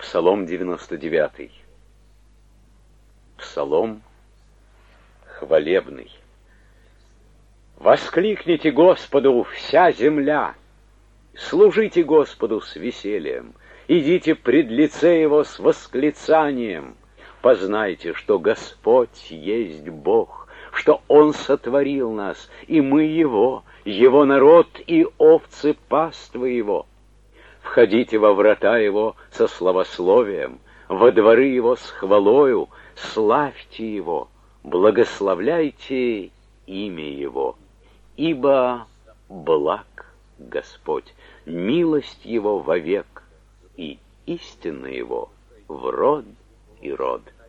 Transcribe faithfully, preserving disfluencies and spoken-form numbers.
Псалом девяносто девятый. Псалом хвалебный. Воскликните Господу, вся земля, служите Господу с весельем, идите пред лице Его с восклицанием. Познайте, что Господь есть Бог, что Он сотворил нас, и мы Его, Его народ и овцы паствы Его. Входите во врата Его со славословием, во дворы Его с хвалою, славьте Его, благословляйте имя Его, ибо благ Господь, милость Его вовек, и истина Его в род и род.